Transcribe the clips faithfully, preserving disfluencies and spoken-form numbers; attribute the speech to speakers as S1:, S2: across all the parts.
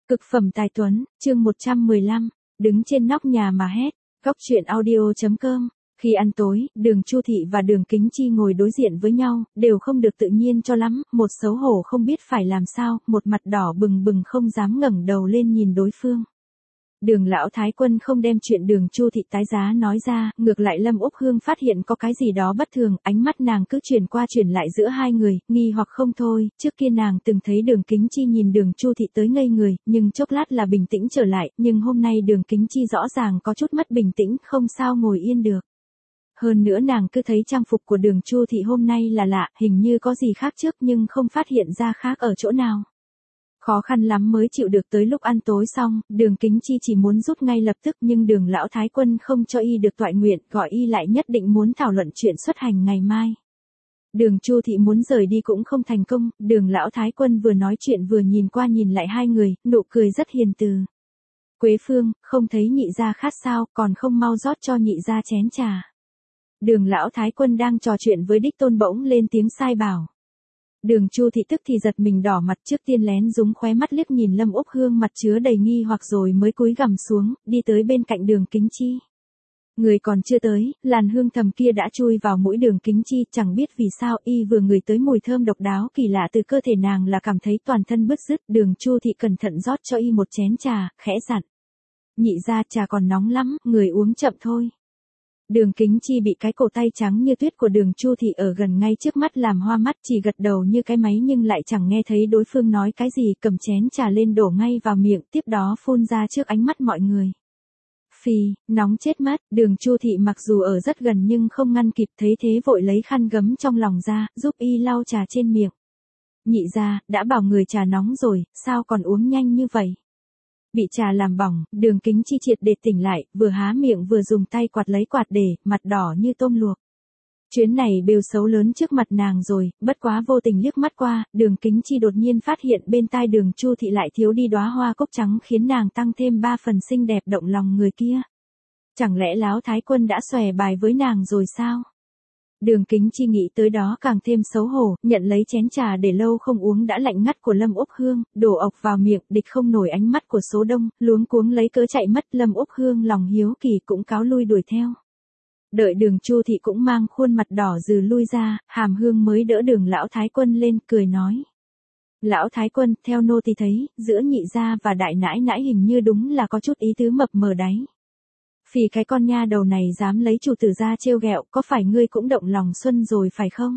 S1: Cực phẩm tài tuấn, chương một trăm mười lăm, đứng trên nóc nhà mà hét. Góc truyện audio chấm com. Khi ăn tối, Đường Chu Thị và Đường Kính Chi ngồi đối diện với nhau, đều không được tự nhiên cho lắm, một xấu hổ không biết phải làm sao, một mặt đỏ bừng bừng không dám ngẩng đầu lên nhìn đối phương. Đường lão thái quân không đem chuyện Đường Chu Thị tái giá nói ra, ngược lại Lâm Úc Hương phát hiện có cái gì đó bất thường, ánh mắt nàng cứ chuyển qua chuyển lại giữa hai người, nghi hoặc không thôi, trước kia nàng từng thấy Đường Kính Chi nhìn Đường Chu Thị tới ngây người, nhưng chốc lát là bình tĩnh trở lại, nhưng hôm nay Đường Kính Chi rõ ràng có chút mất bình tĩnh, không sao ngồi yên được. Hơn nữa nàng cứ thấy trang phục của Đường Chu Thị hôm nay là lạ, hình như có gì khác trước nhưng không phát hiện ra khác ở chỗ nào. Khó khăn lắm mới chịu được tới lúc ăn tối xong, Đường Kính Chi chỉ muốn rút ngay lập tức nhưng Đường lão thái quân không cho y được toại nguyện, gọi y lại nhất định muốn thảo luận chuyện xuất hành ngày mai. Đường Chu Thị muốn rời đi cũng không thành công, Đường lão thái quân vừa nói chuyện vừa nhìn qua nhìn lại hai người, nụ cười rất hiền từ. Quế Phương, không thấy nhị gia khát sao, còn không mau rót cho nhị gia chén trà. Đường lão thái quân đang trò chuyện với Đích Tôn bỗng lên tiếng sai bảo. Đường Chu Thị tức thì giật mình đỏ mặt, trước tiên lén rúng khóe mắt liếc nhìn Lâm Úc Hương mặt chứa đầy nghi hoặc rồi mới cúi gằm xuống, đi tới bên cạnh Đường Kính Chi. Người còn chưa tới, làn hương thầm kia đã chui vào mũi Đường Kính Chi, chẳng biết vì sao y vừa ngửi tới mùi thơm độc đáo kỳ lạ từ cơ thể nàng là cảm thấy toàn thân bứt rứt. Đường Chu Thị cẩn thận rót cho y một chén trà, khẽ dặn: nhị gia trà còn nóng lắm, người uống chậm thôi. Đường Kính Chi bị cái cổ tay trắng như tuyết của Đường Chu Thị ở gần ngay trước mắt làm hoa mắt, chỉ gật đầu như cái máy nhưng lại chẳng nghe thấy đối phương nói cái gì, cầm chén trà lên đổ ngay vào miệng, tiếp đó phun ra trước ánh mắt mọi người. Phì, nóng chết mất. Đường Chu Thị mặc dù ở rất gần nhưng không ngăn kịp, thấy thế vội lấy khăn gấm trong lòng ra, giúp y lau trà trên miệng. Nhị gia, đã bảo người trà nóng rồi, sao còn uống nhanh như vậy? Bị trà làm bỏng, Đường Kính Chi triệt để tỉnh lại, vừa há miệng vừa dùng tay quạt lấy quạt để, mặt đỏ như tôm luộc. Chuyến này bêu xấu lớn trước mặt nàng rồi, bất quá vô tình liếc mắt qua, Đường Kính Chi đột nhiên phát hiện bên tai Đường Chu Thị lại thiếu đi đóa hoa cúc trắng khiến nàng tăng thêm ba phần xinh đẹp động lòng người kia. Chẳng lẽ Lão thái quân đã xòe bài với nàng rồi sao? Đường Kính Chi nghĩ tới đó càng thêm xấu hổ, nhận lấy chén trà để lâu không uống đã lạnh ngắt của Lâm Úc Hương, đổ ộc vào miệng, địch không nổi ánh mắt của số đông, luống cuống lấy cớ chạy mất. Lâm Úc Hương lòng hiếu kỳ cũng cáo lui đuổi theo. Đợi Đường Chu Thị cũng mang khuôn mặt đỏ dừ lui ra, Hàm Hương mới đỡ Đường lão thái quân lên, cười nói: Lão thái quân, theo nô tỳ thấy, giữa nhị gia và đại nãi nãi hình như đúng là có chút ý tứ mập mờ đấy. Vì cái con nha đầu này dám lấy chủ tử ra trêu ghẹo, có phải ngươi cũng động lòng xuân rồi phải không?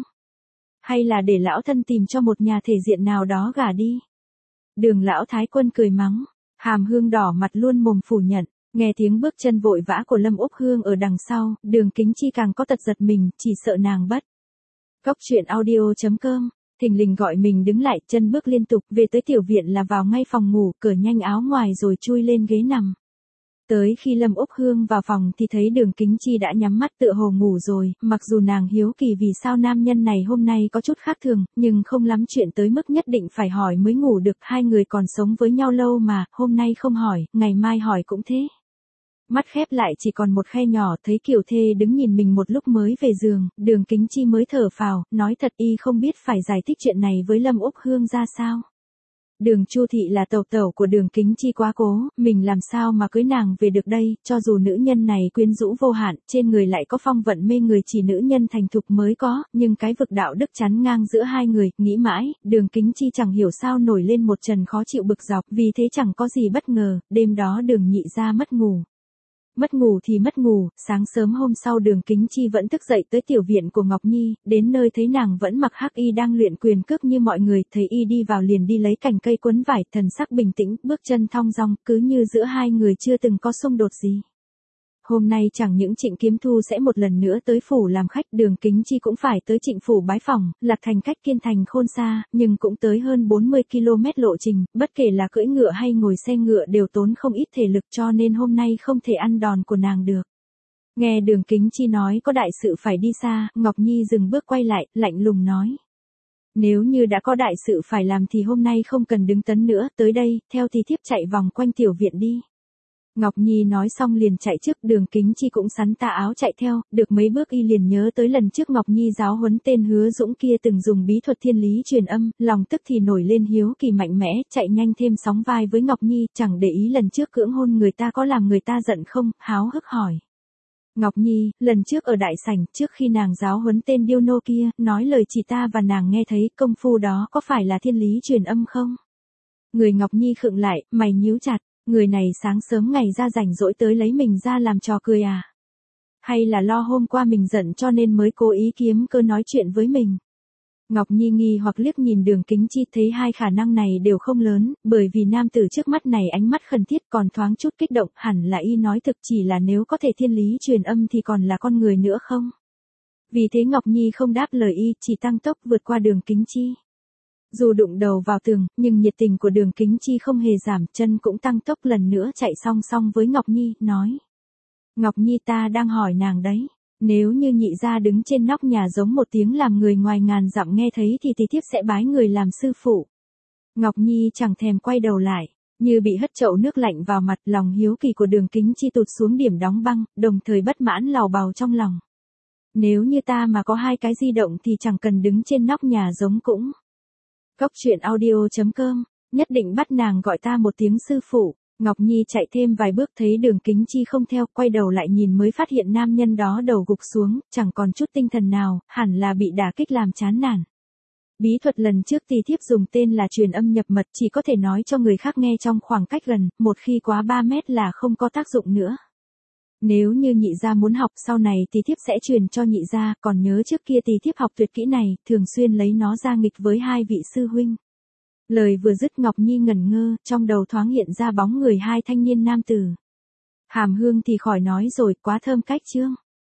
S1: Hay là để lão thân tìm cho một nhà thể diện nào đó gả đi? Đường lão thái quân cười mắng. Hàm Hương đỏ mặt luôn mồm phủ nhận. Nghe tiếng bước chân vội vã của Lâm Úc Hương ở đằng sau, Đường Kính Chi càng có tật giật mình, chỉ sợ nàng bất. Góc truyện audio chấm com. Thình lình gọi mình đứng lại, chân bước liên tục, về tới tiểu viện là vào ngay phòng ngủ, cởi nhanh áo ngoài rồi chui lên ghế nằm. Tới khi Lâm Úc Hương vào phòng thì thấy Đường Kính Chi đã nhắm mắt tựa hồ ngủ rồi, mặc dù nàng hiếu kỳ vì sao nam nhân này hôm nay có chút khác thường, nhưng không lắm chuyện tới mức nhất định phải hỏi mới ngủ được, hai người còn sống với nhau lâu mà, hôm nay không hỏi, ngày mai hỏi cũng thế. Mắt khép lại chỉ còn một khe nhỏ, thấy Kiều Thê đứng nhìn mình một lúc mới về giường, Đường Kính Chi mới thở phào, nói thật y không biết phải giải thích chuyện này với Lâm Úc Hương ra sao. Đường Chu Thị là tẩu tẩu của Đường Kính Chi quá cố, mình làm sao mà cưới nàng về được đây, cho dù nữ nhân này quyến rũ vô hạn, trên người lại có phong vận mê người chỉ nữ nhân thành thục mới có, nhưng cái vực đạo đức chắn ngang giữa hai người, nghĩ mãi, Đường Kính Chi chẳng hiểu sao nổi lên một trần khó chịu bực dọc, vì thế chẳng có gì bất ngờ, đêm đó Đường nhị gia mất ngủ. Mất ngủ thì mất ngủ, sáng sớm hôm sau Đường Kính Chi vẫn thức dậy tới tiểu viện của Ngọc Nhi, đến nơi thấy nàng vẫn mặc hắc y đang luyện quyền cước như mọi người, thấy y đi vào liền đi lấy cành cây quấn vải, thần sắc bình tĩnh, bước chân thong dong, cứ như giữa hai người chưa từng có xung đột gì. Hôm nay chẳng những Trịnh Kiếm Thu sẽ một lần nữa tới phủ làm khách, Đường Kính Chi cũng phải tới Trịnh phủ bái phỏng, Lạc Thành cách Kiên Thành khôn xa, nhưng cũng tới hơn bốn mươi ki lô mét lộ trình, bất kể là cưỡi ngựa hay ngồi xe ngựa đều tốn không ít thể lực, cho nên hôm nay không thể ăn đòn của nàng được. Nghe Đường Kính Chi nói có đại sự phải đi xa, Ngọc Nhi dừng bước quay lại, lạnh lùng nói: Nếu như đã có đại sự phải làm thì hôm nay không cần đứng tấn nữa, tới đây, theo thì thiếp chạy vòng quanh tiểu viện đi. Ngọc Nhi nói xong liền chạy trước, Đường Kính Chi cũng sắn tà áo chạy theo, được mấy bước y liền nhớ tới lần trước Ngọc Nhi giáo huấn tên Hứa Dũng kia từng dùng bí thuật thiên lý truyền âm, lòng tức thì nổi lên hiếu kỳ mạnh mẽ, chạy nhanh thêm sóng vai với Ngọc Nhi, chẳng để ý lần trước cưỡng hôn người ta có làm người ta giận không, háo hức hỏi. Ngọc Nhi, lần trước ở đại sảnh, trước khi nàng giáo huấn tên điêu nô kia, nói lời chỉ ta và nàng nghe thấy, công phu đó có phải là thiên lý truyền âm không? Người Ngọc Nhi khựng lại, mày nhíu chặt, người này sáng sớm ngày ra rảnh rỗi tới lấy mình ra làm trò cười à? Hay là lo hôm qua mình giận cho nên mới cố ý kiếm cơ nói chuyện với mình? Ngọc Nhi nghi hoặc liếc nhìn Đường Kính Chi, thấy hai khả năng này đều không lớn, bởi vì nam tử trước mắt này ánh mắt khẩn thiết còn thoáng chút kích động, hẳn là y nói thực, chỉ là nếu có thể thiên lý truyền âm thì còn là con người nữa không? Vì thế Ngọc Nhi không đáp lời y, chỉ tăng tốc vượt qua Đường Kính Chi. Dù đụng đầu vào tường, nhưng nhiệt tình của Đường Kính Chi không hề giảm, chân cũng tăng tốc lần nữa chạy song song với Ngọc Nhi, nói. Ngọc Nhi, ta đang hỏi nàng đấy. Nếu như nhị gia đứng trên nóc nhà giống một tiếng làm người ngoài ngàn dặm nghe thấy thì tí thiếp sẽ bái người làm sư phụ. Ngọc Nhi chẳng thèm quay đầu lại, như bị hất chậu nước lạnh vào mặt, lòng hiếu kỳ của Đường Kính Chi tụt xuống điểm đóng băng, đồng thời bất mãn lào bào trong lòng. Nếu như ta mà có hai cái di động thì chẳng cần đứng trên nóc nhà giống cũng. Cốc truyện audio chấm com, nhất định bắt nàng gọi ta một tiếng sư phụ. Ngọc Nhi chạy thêm vài bước thấy Đường Kính Chi không theo, quay đầu lại nhìn mới phát hiện nam nhân đó đầu gục xuống, chẳng còn chút tinh thần nào, hẳn là bị đả kích làm chán nản. Bí thuật lần trước tỳ thiếp dùng tên là truyền âm nhập mật, chỉ có thể nói cho người khác nghe trong khoảng cách gần, một khi quá ba mét là không có tác dụng nữa. Nếu như nhị gia muốn học sau này tỳ thiếp sẽ truyền cho nhị gia, còn nhớ trước kia tỳ thiếp học tuyệt kỹ này, thường xuyên lấy nó ra nghịch với hai vị sư huynh. Lời vừa dứt Ngọc Nhi ngẩn ngơ, trong đầu thoáng hiện ra bóng người hai thanh niên nam tử. Hàm hương thì khỏi nói rồi, quá thơm cách chương.